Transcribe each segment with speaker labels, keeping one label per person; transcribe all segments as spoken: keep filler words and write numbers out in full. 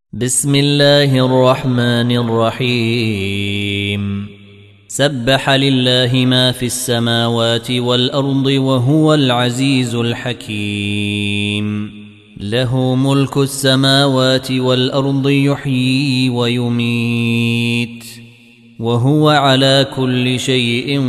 Speaker 1: بسم الله الرحمن الرحيم سبح لله ما في السماوات والأرض وهو العزيز الحكيم له ملك السماوات والأرض يحيي ويميت وهو على كل شيء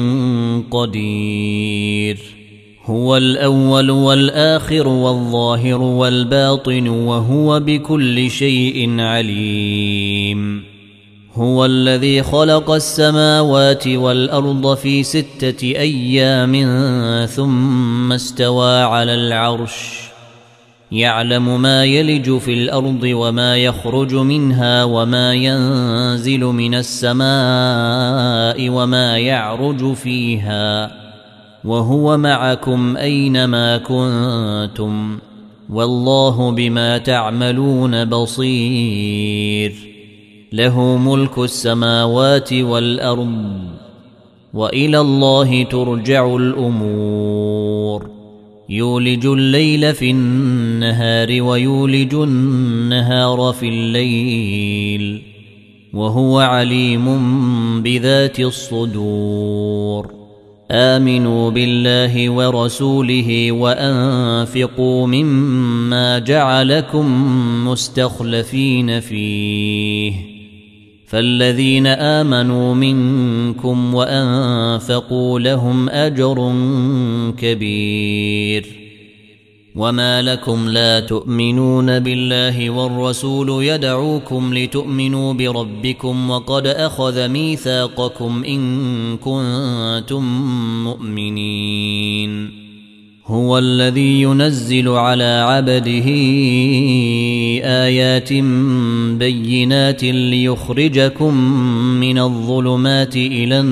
Speaker 1: قدير هو الأول والآخر والظاهر والباطن وهو بكل شيء عليم هو الذي خلق السماوات والأرض في ستة أيام ثم استوى على العرش يعلم ما يلج في الأرض وما يخرج منها وما ينزل من السماء وما يعرج فيها وهو معكم أينما كنتم والله بما تعملون بصير له ملك السماوات والأرض وإلى الله ترجع الأمور يولج الليل في النهار ويولج النهار في الليل وهو عليم بذات الصدور آمنوا بالله ورسوله وأنفقوا مما جعلكم مستخلفين فيه فالذين آمنوا منكم وأنفقوا لهم أجر كبير وما لكم لا تؤمنون بالله والرسول يدعوكم لتؤمنوا بربكم وقد أخذ ميثاقكم إن كنتم مؤمنين هو الذي ينزل على عبده آيات بينات ليخرجكم من الظلمات إلى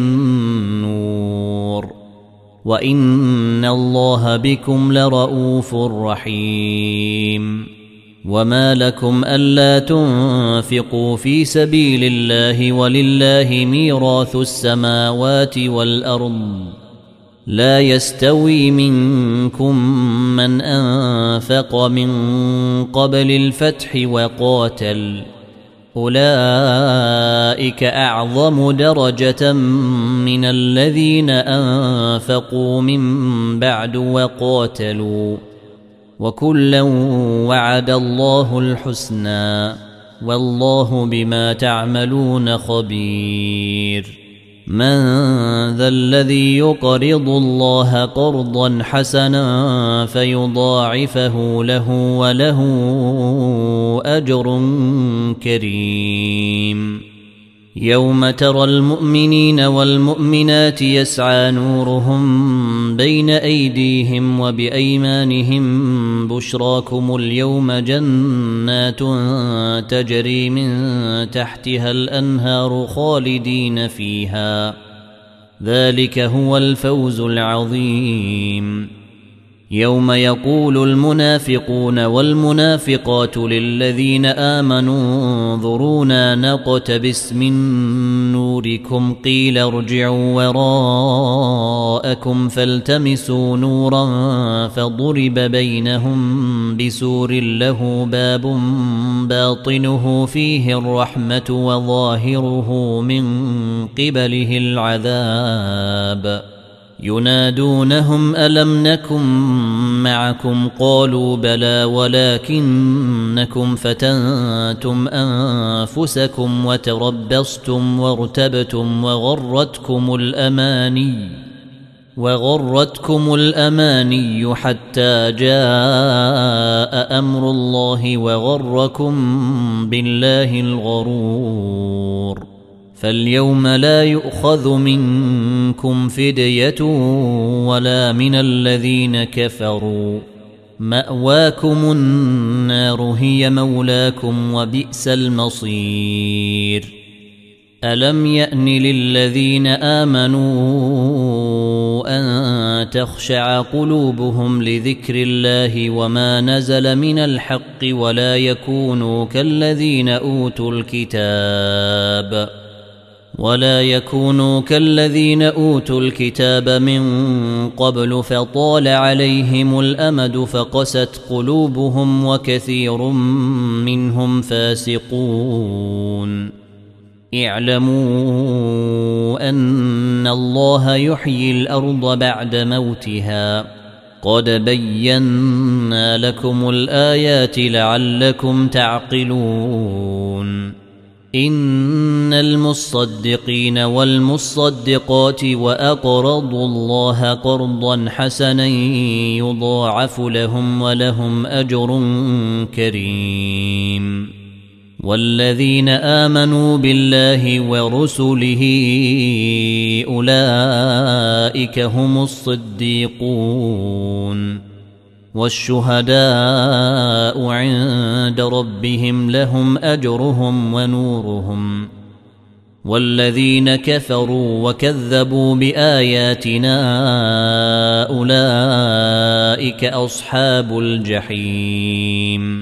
Speaker 1: النور وإن الله بكم لرؤوف رحيم وما لكم ألا تنفقوا في سبيل الله ولله ميراث السماوات والأرض لا يستوي منكم من أنفق من قبل الفتح وقاتل أولئك أعظم درجة من الذين أنفقوا من بعد وقاتلوا وكلا وعد الله الحسنى والله بما تعملون خبير من ذا الذي يقرض الله قرضا حسنا فيضاعفه له وله أجر كريم يوم ترى المؤمنين والمؤمنات يسعى نورهم بين أيديهم وبأيمانهم بشراكم اليوم جنات تجري من تحتها الأنهار خالدين فيها ذلك هو الفوز العظيم يوم يقول المنافقون والمنافقات للذين آمنوا انظرونا نقتبس من نوركم قيل ارجعوا وراءكم فالتمسوا نورا فضرب بينهم بسور له باب باطنه فيه الرحمة وظاهره من قبله العذاب ينادونهم ألم نكن معكم قالوا بلى ولكنكم فتنتم أنفسكم وتربصتم وارتبتم وغرتكم الأماني وغرتكم الأماني حتى جاء أمر الله وغركم بالله الغرور فاليوم لا يؤخذ منكم فدية ولا من الذين كفروا مأواكم النار هي مولاكم وبئس المصير ألم يأن للذين آمنوا أن تخشع قلوبهم لذكر الله وما نزل من الحق ولا يكونوا كالذين أوتوا الكتاب ولا يكونوا كالذين أوتوا الكتاب من قبل فطال عليهم الأمد فقست قلوبهم وكثير منهم فاسقون. اعلموا أن الله يحيي الأرض بعد موتها قد بينا لكم الآيات لعلكم تعقلون. إن المصدقين والمصدقات وأقرضوا الله قرضا حسنا يضاعف لهم ولهم أجر كريم. والذين آمنوا بالله ورسله أولئك هم الصديقون والشهداء عند ربهم لهم أجرهم ونورهم. والذين كفروا وكذبوا بآياتنا أولئك أصحاب الجحيم.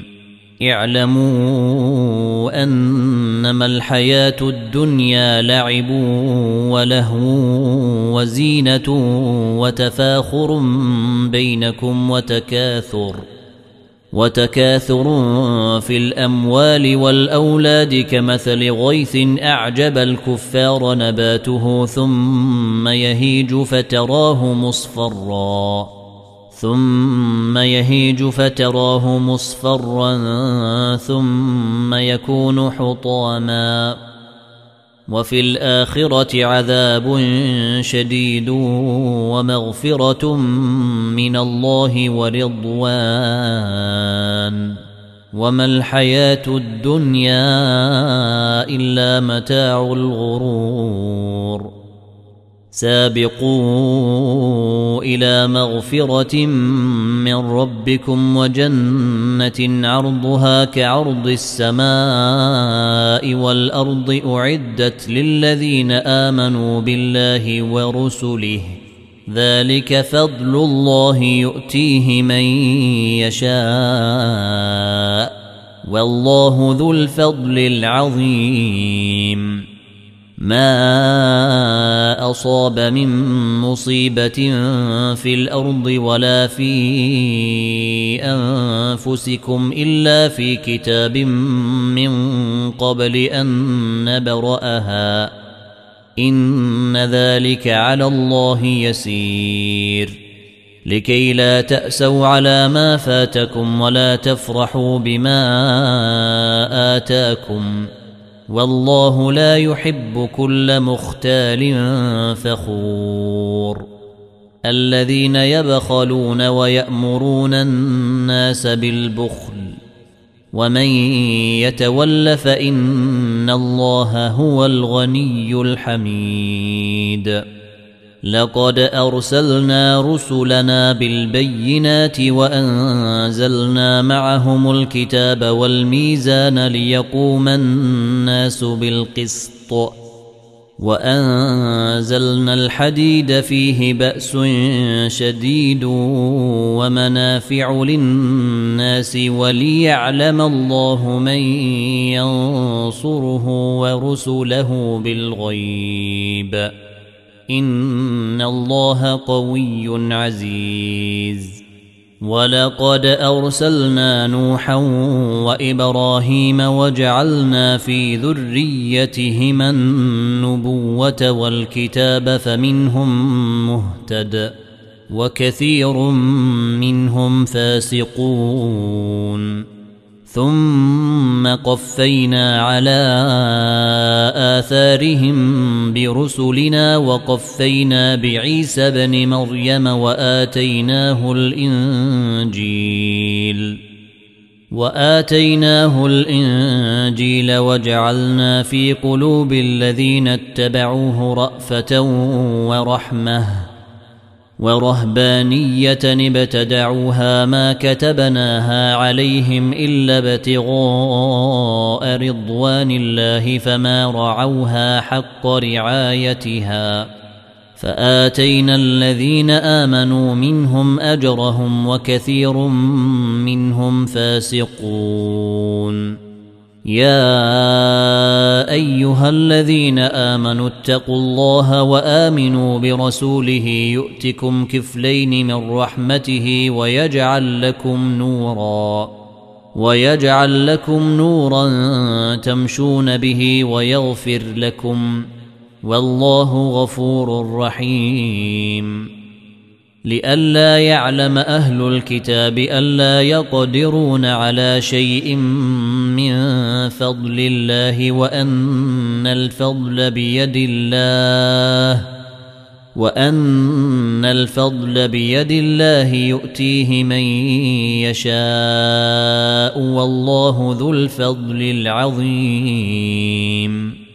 Speaker 1: اعلموا أنما الحياة الدنيا لعب ولهو وزينة وتفاخر بينكم وتكاثر وتكاثر في الأموال والأولاد كمثل غيث أعجب الكفار نباته ثم يهيج فتراه مصفرا ثم يهيج فتراه مصفرا ثم يكون حطاما وفي الآخرة عذاب شديد ومغفرة من الله ورضوان وما الحياة الدنيا إلا متاع الغرور. سابقوا إلى مغفرة من ربكم وجنة عرضها كعرض السماء والأرض أعدت للذين آمنوا بالله ورسله ذلك فضل الله يؤتيه من يشاء والله ذو الفضل العظيم. ما أصاب من مصيبة في الأرض ولا في أنفسكم إلا في كتاب من قبل أن نبرأها إن ذلك على الله يسير. لكي لا تأسوا على ما فاتكم ولا تفرحوا بما آتاكم والله لا يحب كل مختال فخور. الذين يبخلون ويأمرون الناس بالبخل ومن يتول فإن الله هو الغني الحميد. لقد أرسلنا رسلنا بالبينات وأنزلنا معهم الكتاب والميزان ليقوم الناس بالقسط وأنزلنا الحديد فيه بأس شديد ومنافع للناس وليعلم الله من ينصره ورسله بالغيب إن الله قوي عزيز. ولقد أرسلنا نوحا وإبراهيم وجعلنا في ذريتهما النبوة والكتاب فمنهم مهتد وكثير منهم فاسقون. ثم قفينا على آثارهم برسلنا وقفينا بعيسى بن مريم وآتيناه الإنجيل وآتيناه الإنجيل وجعلنا في قلوب الذين اتبعوه رأفة ورحمة ورهبانية ابتدعوها ما كتبناها عليهم إلا ابتغاء رضوان الله فما رعوها حق رعايتها فآتينا الذين آمنوا منهم أجرهم وكثير منهم فاسقون. يا أيها الذين آمنوا اتقوا الله وآمنوا برسوله يؤتكم كفلين من رحمته ويجعل لكم نورا ويجعل لكم نورا تمشون به ويغفر لكم والله غفور رحيم. لئلا يعلم أهل الكتاب ألا يقدرون على شيء من فضل الله وأن الفضل بيد الله وأن الفضل بيد الله يؤتيه من يشاء والله ذو الفضل العظيم.